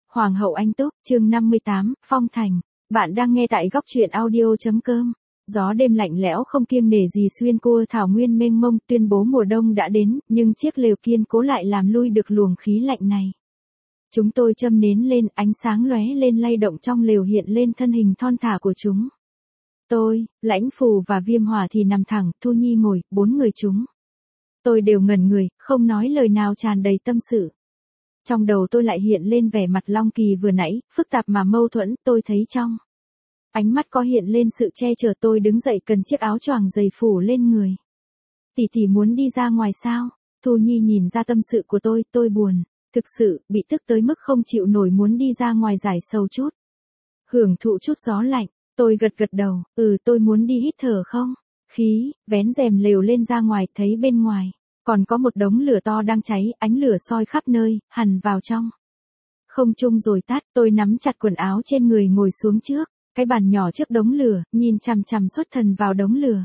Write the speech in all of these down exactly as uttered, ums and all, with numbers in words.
Hoàng hậu Anh Túc, chương năm mươi tám, Phong Thành. Bạn đang nghe tại góc truyện audio.com. Gió đêm lạnh lẽo không kiêng nể gì xuyên qua thảo nguyên mênh mông, tuyên bố mùa đông đã đến, nhưng chiếc lều kiên cố lại làm lui được luồng khí lạnh này. Chúng tôi châm nến lên, ánh sáng lóe lên lay động trong lều hiện lên thân hình thon thả của chúng. Tôi, Lãnh Phù và Viêm Hỏa thì nằm thẳng, Thu Nhi ngồi, bốn người chúng. Tôi đều ngẩn người, không nói lời nào, tràn đầy tâm sự. Trong đầu tôi lại hiện lên vẻ mặt Long Kỳ vừa nãy, phức tạp mà mâu thuẫn, tôi thấy trong ánh mắt có hiện lên sự che chở. Tôi đứng dậy cần chiếc áo choàng dày phủ lên người. Tỷ tỷ muốn đi ra ngoài sao? Thu Nhi nhìn ra tâm sự của tôi, tôi buồn, thực sự, bị tức tới mức không chịu nổi, muốn đi ra ngoài giải sầu chút. Hưởng thụ chút gió lạnh, tôi gật gật đầu, ừ tôi muốn đi hít thở không? Khí, vén rèm lều lên ra ngoài, thấy bên ngoài còn có một đống lửa to đang cháy, ánh lửa soi khắp nơi, hằn vào trong không trung rồi tắt. Tôi nắm chặt quần áo trên người ngồi xuống trước cái bàn nhỏ trước đống lửa, nhìn chằm chằm xuất thần vào đống lửa.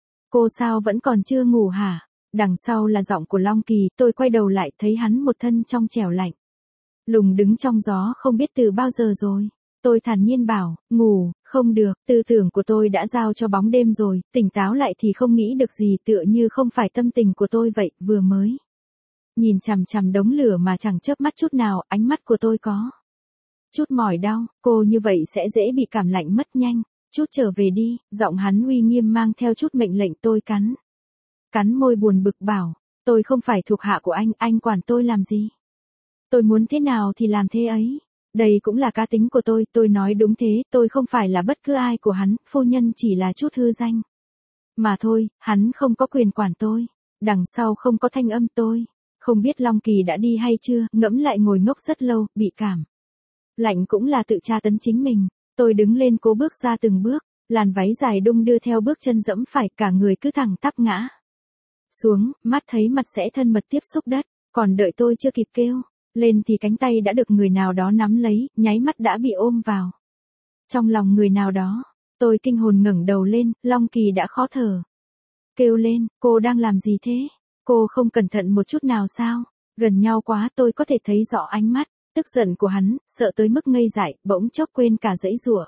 Cô sao vẫn còn chưa ngủ hả? Đằng sau là giọng của Long Kỳ. Tôi quay đầu lại thấy hắn một thân trong trẻo lạnh lùng đứng trong gió không biết từ bao giờ rồi. Tôi thản nhiên bảo, ngủ, không được, tư tưởng của tôi đã giao cho bóng đêm rồi, tỉnh táo lại thì không nghĩ được gì, tựa như không phải tâm tình của tôi vậy. Vừa mới nhìn chằm chằm đống lửa mà chẳng chớp mắt chút nào, ánh mắt của tôi có chút mỏi đau. Cô như vậy sẽ dễ bị cảm lạnh mất nhanh, chút trở về đi. Giọng hắn uy nghiêm mang theo chút mệnh lệnh. Tôi cắn cắn môi buồn bực bảo, tôi không phải thuộc hạ của anh, anh quản tôi làm gì? Tôi muốn thế nào thì làm thế ấy. Đây cũng là cá tính của tôi, tôi nói đúng thế, tôi không phải là bất cứ ai của hắn, phu nhân chỉ là chút hư danh mà thôi, hắn không có quyền quản tôi. Đằng sau không có thanh âm. Tôi không biết Long Kỳ đã đi hay chưa, ngẫm lại ngồi ngốc rất lâu, bị cảm lạnh cũng là tự tra tấn chính mình. Tôi đứng lên cố bước ra từng bước, làn váy dài đung đưa theo bước chân dẫm phải, cả người cứ thẳng tắp ngã xuống, mắt thấy mặt sẽ thân mật tiếp xúc đất, còn đợi tôi chưa kịp kêu lên thì cánh tay đã được người nào đó nắm lấy, nháy mắt đã bị ôm vào trong lòng người nào đó. Tôi kinh hồn ngẩng đầu lên, Long Kỳ đã khó thở kêu lên, cô đang làm gì thế? Cô không cẩn thận một chút nào sao? Gần nhau quá tôi có thể thấy rõ ánh mắt tức giận của hắn, sợ tới mức ngây dại, bỗng chốc quên cả giãy giụa.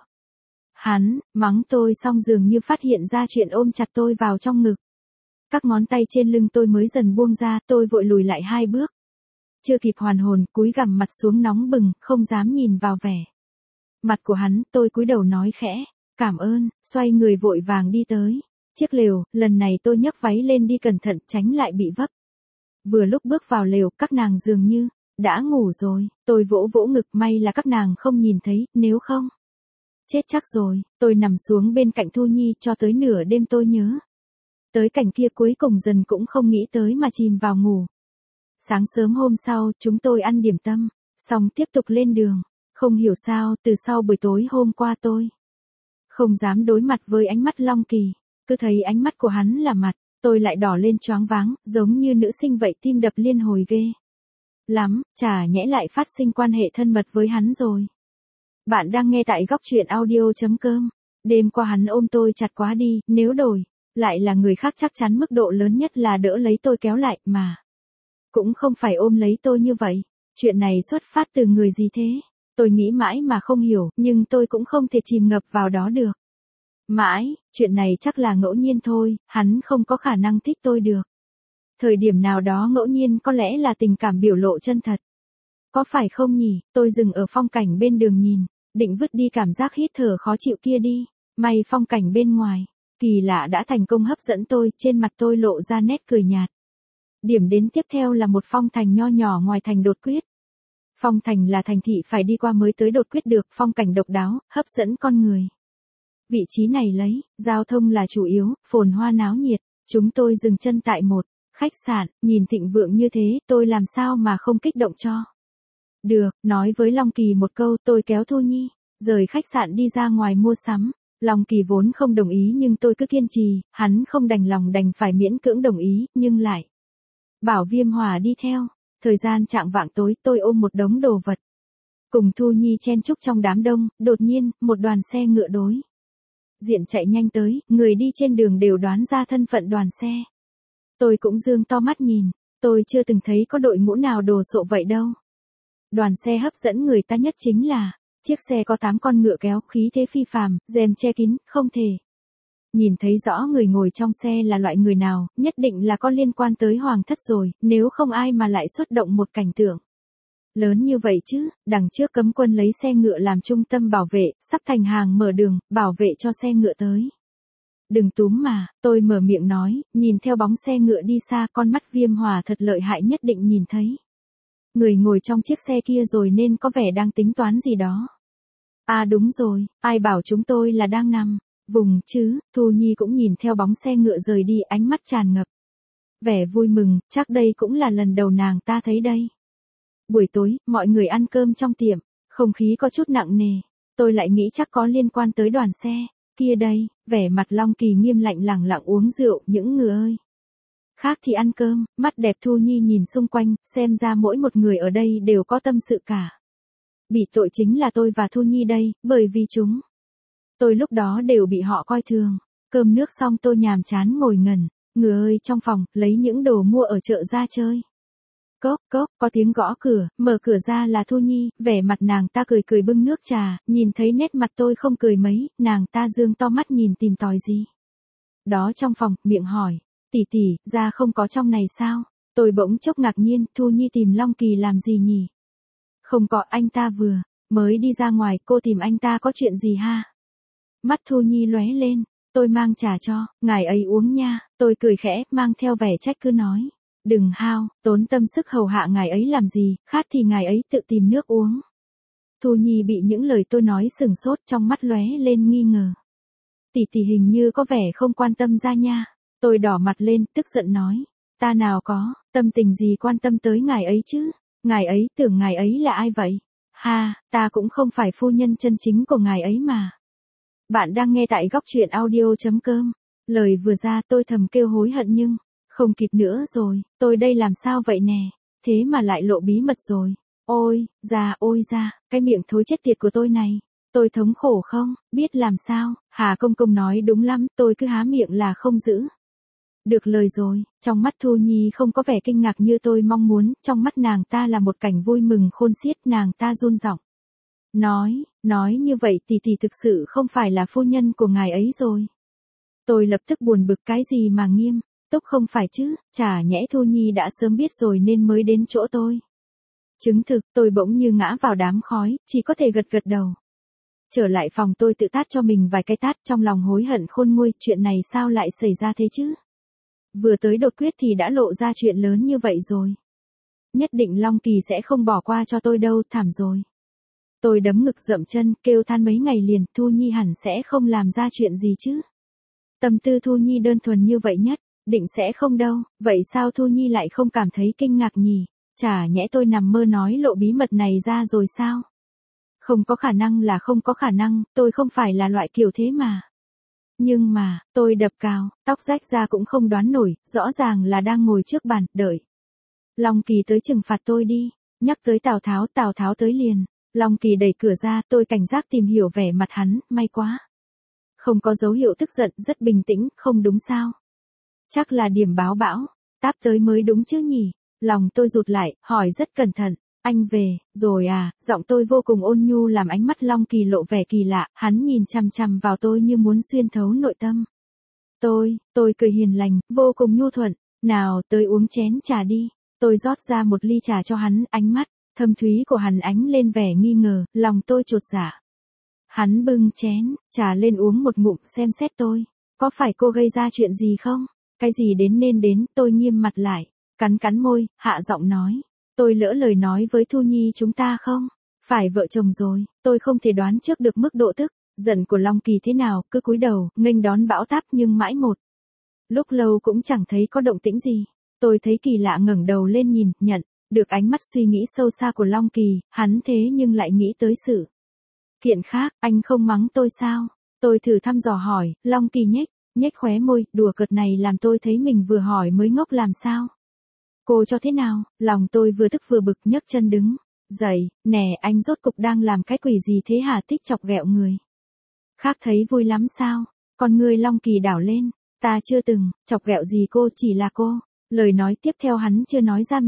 Hắn mắng tôi xong dường như phát hiện ra chuyện, ôm chặt tôi vào trong ngực. Các ngón tay trên lưng tôi mới dần buông ra, tôi vội lùi lại hai bước. Chưa kịp hoàn hồn, cúi gằm mặt xuống nóng bừng, không dám nhìn vào vẻ mặt của hắn. Tôi cúi đầu nói khẽ, cảm ơn, xoay người vội vàng đi tới chiếc lều. Lần này tôi nhấc váy lên đi cẩn thận, tránh lại bị vấp. Vừa lúc bước vào lều, các nàng dường như đã ngủ rồi. Tôi vỗ vỗ ngực, may là các nàng không nhìn thấy, nếu không chết chắc rồi. Tôi nằm xuống bên cạnh Thu Nhi, cho tới nửa đêm tôi nhớ tới cảnh kia, cuối cùng dần cũng không nghĩ tới mà chìm vào ngủ. Sáng sớm hôm sau, chúng tôi ăn điểm tâm, xong tiếp tục lên đường. Không hiểu sao, từ sau buổi tối hôm qua tôi không dám đối mặt với ánh mắt Long Kỳ. Cứ thấy ánh mắt của hắn là mặt, tôi lại đỏ lên choáng váng, giống như nữ sinh vậy, tim đập liên hồi ghê lắm, chả nhẽ lại phát sinh quan hệ thân mật với hắn rồi. Bạn đang nghe tại góc truyện audio.com. Đêm qua hắn ôm tôi chặt quá đi, nếu đổi lại là người khác chắc chắn mức độ lớn nhất là đỡ lấy tôi kéo lại, mà cũng không phải ôm lấy tôi như vậy. Chuyện này xuất phát từ người gì thế? Tôi nghĩ mãi mà không hiểu, nhưng tôi cũng không thể chìm ngập vào đó được. Mãi, chuyện này chắc là ngẫu nhiên thôi, hắn không có khả năng thích tôi được. Thời điểm nào đó ngẫu nhiên có lẽ là tình cảm biểu lộ chân thật. Có phải không nhỉ? Tôi dừng ở phong cảnh bên đường nhìn, định vứt đi cảm giác hít thở khó chịu kia đi. May phong cảnh bên ngoài kỳ lạ đã thành công hấp dẫn tôi, trên mặt tôi lộ ra nét cười nhạt. Điểm đến tiếp theo là một phong thành nho nhỏ ngoài thành Đột Quyết. Phong thành là thành thị phải đi qua mới tới Đột Quyết được, phong cảnh độc đáo, hấp dẫn con người. Vị trí này lấy giao thông là chủ yếu, phồn hoa náo nhiệt. Chúng tôi dừng chân tại một khách sạn, nhìn thịnh vượng như thế, tôi làm sao mà không kích động cho được. Nói với Long Kỳ một câu, tôi kéo Thu Nhi rời khách sạn đi ra ngoài mua sắm. Long Kỳ vốn không đồng ý nhưng tôi cứ kiên trì, hắn không đành lòng đành phải miễn cưỡng đồng ý, nhưng lại bảo Viêm Hỏa đi theo. Thời gian chạng vạng tối, tôi ôm một đống đồ vật cùng Thu Nhi chen chúc trong đám đông. Đột nhiên, một đoàn xe ngựa đối diện chạy nhanh tới, người đi trên đường đều đoán ra thân phận đoàn xe. Tôi cũng dương to mắt nhìn, tôi chưa từng thấy có đội ngũ nào đồ sộ vậy đâu. Đoàn xe hấp dẫn người ta nhất chính là, chiếc xe có tám con ngựa kéo khí thế phi phàm, rèm che kín, không thể nhìn thấy rõ người ngồi trong xe là loại người nào, nhất định là có liên quan tới hoàng thất rồi, nếu không ai mà lại xuất động một cảnh tượng lớn như vậy chứ. Đằng trước cấm quân lấy xe ngựa làm trung tâm bảo vệ, sắp thành hàng mở đường, bảo vệ cho xe ngựa tới. Đừng túm mà, tôi mở miệng nói, nhìn theo bóng xe ngựa đi xa, con mắt Viêm Hòa thật lợi hại nhất định nhìn thấy người ngồi trong chiếc xe kia rồi nên có vẻ đang tính toán gì đó. À đúng rồi, ai bảo chúng tôi là đang nằm vùng chứ. Thu Nhi cũng nhìn theo bóng xe ngựa rời đi, ánh mắt tràn ngập vẻ vui mừng, chắc đây cũng là lần đầu nàng ta thấy đây. Buổi tối, mọi người ăn cơm trong tiệm, không khí có chút nặng nề, tôi lại nghĩ chắc có liên quan tới đoàn xe kia đây. Vẻ mặt Long Kỳ nghiêm lạnh lẳng lặng uống rượu, những người ơi. Khác thì ăn cơm, mắt đẹp Thu Nhi nhìn xung quanh, xem ra mỗi một người ở đây đều có tâm sự cả. Bị tội chính là tôi và Thu Nhi đây, bởi vì chúng tôi lúc đó đều bị họ coi thường. Cơm nước xong tôi nhàm chán ngồi ngẩn, người ơi trong phòng, lấy những đồ mua ở chợ ra chơi. Cốc cốc, có tiếng gõ cửa, mở cửa ra là Thu Nhi, vẻ mặt nàng ta cười cười bưng nước trà, nhìn thấy nét mặt tôi không cười mấy, nàng ta dương to mắt nhìn tìm tòi gì đó trong phòng, miệng hỏi, tỷ tỷ, ra không có trong này sao? Tôi bỗng chốc ngạc nhiên, Thu Nhi tìm Long Kỳ làm gì nhỉ? Không có, anh ta vừa mới đi ra ngoài, cô tìm anh ta có chuyện gì ha? Mắt Thu Nhi lóe lên, tôi mang trà cho, ngài ấy uống nha. Tôi cười khẽ, mang theo vẻ trách cứ nói, đừng hao tốn tâm sức hầu hạ ngài ấy làm gì, khát thì ngài ấy tự tìm nước uống. Thu Nhi bị những lời tôi nói sửng sốt, trong mắt lóe lên nghi ngờ. Tỷ tỷ hình như có vẻ không quan tâm ra nha. Tôi đỏ mặt lên, tức giận nói, ta nào có tâm tình gì quan tâm tới ngài ấy chứ? Ngài ấy tưởng ngài ấy là ai vậy? Ha, ta cũng không phải phu nhân chân chính của ngài ấy mà. Bạn đang nghe tại góc truyện audio chấm com. Lời vừa ra tôi thầm kêu hối hận nhưng không kịp nữa rồi, tôi đây làm sao vậy nè, thế mà lại lộ bí mật rồi. Ôi, ra ôi ra, cái miệng thối chết tiệt của tôi này, tôi thống khổ không, biết làm sao. Hà công công nói đúng lắm, tôi cứ há miệng là không giữ được lời rồi. Trong mắt Thu Nhi không có vẻ kinh ngạc như tôi mong muốn, trong mắt nàng ta là một cảnh vui mừng khôn xiết, nàng ta run giọng nói, nói như vậy tỷ tỷ thực sự không phải là phu nhân của ngài ấy rồi. Tôi lập tức buồn bực, cái gì mà nghiêm túc không phải chứ, chả nhẽ Thu Nhi đã sớm biết rồi nên mới đến chỗ tôi. Chứng thực, tôi bỗng như ngã vào đám khói, chỉ có thể gật gật đầu. Trở lại phòng tôi tự tát cho mình vài cái tát, trong lòng hối hận khôn nguôi, chuyện này sao lại xảy ra thế chứ? Vừa tới đột quyết thì đã lộ ra chuyện lớn như vậy rồi. Nhất định Long Kỳ sẽ không bỏ qua cho tôi đâu, thảm rồi. Tôi đấm ngực dậm chân, kêu than mấy ngày liền, Thu Nhi hẳn sẽ không làm ra chuyện gì chứ. Tâm tư Thu Nhi đơn thuần như vậy nhất, định sẽ không đâu, vậy sao Thu Nhi lại không cảm thấy kinh ngạc nhỉ? Chả nhẽ tôi nằm mơ nói lộ bí mật này ra rồi sao? Không có khả năng là không có khả năng, tôi không phải là loại kiểu thế mà. Nhưng mà, tôi đập cào, tóc rách ra cũng không đoán nổi, rõ ràng là đang ngồi trước bàn, đợi Long Kỳ tới trừng phạt tôi đi. Nhắc tới Tào Tháo, Tào Tháo tới liền. Long Kỳ đẩy cửa ra, tôi cảnh giác tìm hiểu vẻ mặt hắn, may quá không có dấu hiệu tức giận, rất bình tĩnh, không đúng sao? Chắc là điểm báo bão, táp tới mới đúng chứ nhỉ? Lòng tôi rụt lại, hỏi rất cẩn thận, anh về, rồi à? Giọng tôi vô cùng ôn nhu làm ánh mắt Long Kỳ lộ vẻ kỳ lạ, hắn nhìn chằm chằm vào tôi như muốn xuyên thấu nội tâm. Tôi, tôi cười hiền lành, vô cùng nhu thuận, nào tới uống chén trà đi. Tôi rót ra một ly trà cho hắn, ánh mắt thâm thúy của hắn ánh lên vẻ nghi ngờ, lòng tôi chột dạ. Hắn bưng chén trà lên uống một ngụm, xem xét tôi, có phải cô gây ra chuyện gì không? Cái gì đến nên đến, tôi nghiêm mặt lại, cắn cắn môi, hạ giọng nói, tôi lỡ lời nói với Thu Nhi chúng ta không phải vợ chồng rồi. Tôi không thể đoán trước được mức độ tức giận của Long Kỳ thế nào, cứ cúi đầu nghênh đón bão táp, nhưng mãi một lúc lâu cũng chẳng thấy có động tĩnh gì. Tôi thấy kỳ lạ, ngẩng đầu lên nhìn, nhận được ánh mắt suy nghĩ sâu xa của Long Kỳ, hắn thế nhưng lại nghĩ tới sự kiện khác. Anh không mắng tôi sao? Tôi thử thăm dò hỏi. Long Kỳ nhếch nhếch khóe môi, đùa cợt này làm tôi thấy mình vừa hỏi mới ngốc làm sao. Cô cho thế nào? Lòng tôi vừa tức vừa bực, nhấc chân đứng dậy. Nè, anh rốt cục đang làm cái quỷ gì thế hả? Thích chọc ghẹo người khác thấy vui lắm sao? Con người Long Kỳ đảo lên. Ta chưa từng chọc ghẹo gì cô, chỉ là cô. Lời nói tiếp theo hắn chưa nói ra miệng,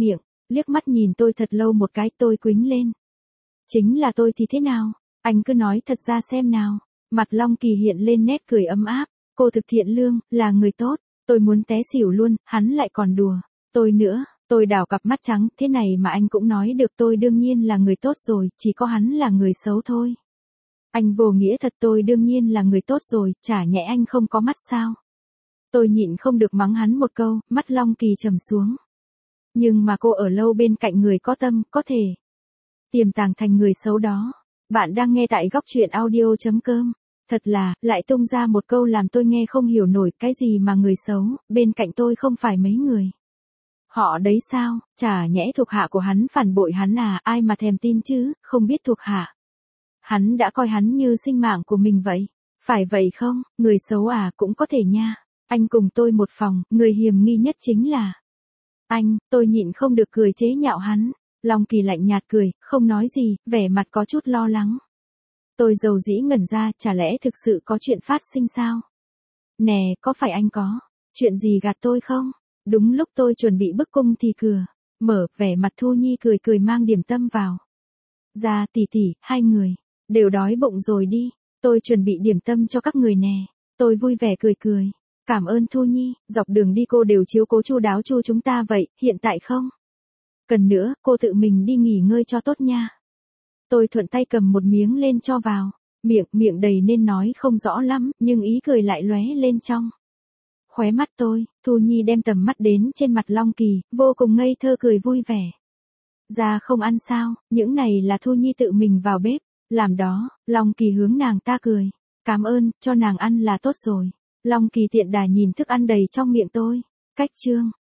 liếc mắt nhìn tôi thật lâu một cái, tôi quĩnh lên. Chính là tôi thì thế nào? Anh cứ nói thật ra xem nào. Mặt Long Kỳ hiện lên nét cười ấm áp. Cô thực thiện lương, là người tốt. Tôi muốn té xỉu luôn, hắn lại còn đùa. Tôi nữa, tôi đảo cặp mắt trắng, thế này mà anh cũng nói được, tôi đương nhiên là người tốt rồi, chỉ có hắn là người xấu thôi. Anh vô nghĩa thật, tôi đương nhiên là người tốt rồi, chả nhẽ anh không có mắt sao? Tôi nhịn không được mắng hắn một câu, mắt Long Kỳ trầm xuống. Nhưng mà cô ở lâu bên cạnh người có tâm, có thể tiềm tàng thành người xấu đó. Bạn đang nghe tại góc truyện audio chấm com. Thật là, lại tung ra một câu làm tôi nghe không hiểu nổi, cái gì mà người xấu, bên cạnh tôi không phải mấy người. Họ đấy sao, chả nhẽ thuộc hạ của hắn phản bội hắn à, ai mà thèm tin chứ, không biết thuộc hạ. Hắn đã coi hắn như sinh mạng của mình vậy. Phải vậy không, người xấu à, cũng có thể nha. Anh cùng tôi một phòng, người hiềm nghi nhất chính là anh. Tôi nhịn không được cười chế nhạo hắn. Long Kỳ lạnh nhạt cười, không nói gì, vẻ mặt có chút lo lắng. Tôi dầu dĩ ngẩn ra, chả lẽ thực sự có chuyện phát sinh sao? Nè, có phải anh có chuyện gì gạt tôi không? Đúng lúc tôi chuẩn bị bức cung thì cửa mở, vẻ mặt Thu Nhi cười cười mang điểm tâm vào. Ra tỷ tỷ, hai người đều đói bụng rồi đi, tôi chuẩn bị điểm tâm cho các người nè. Tôi vui vẻ cười cười. Cảm ơn Thu Nhi, dọc đường đi cô đều chiếu cố chu đáo chu chúng ta vậy, hiện tại không cần nữa, cô tự mình đi nghỉ ngơi cho tốt nha. Tôi thuận tay cầm một miếng lên cho vào, miệng, miệng đầy nên nói không rõ lắm, nhưng ý cười lại lóe lên trong khóe mắt tôi. Thu Nhi đem tầm mắt đến trên mặt Long Kỳ, vô cùng ngây thơ cười vui vẻ. Ra không ăn sao, những này là Thu Nhi tự mình vào bếp làm đó. Long Kỳ hướng nàng ta cười. Cảm ơn, cho nàng ăn là tốt rồi. Long Kỳ tiện đà nhìn thức ăn đầy trong miệng tôi. Cách chương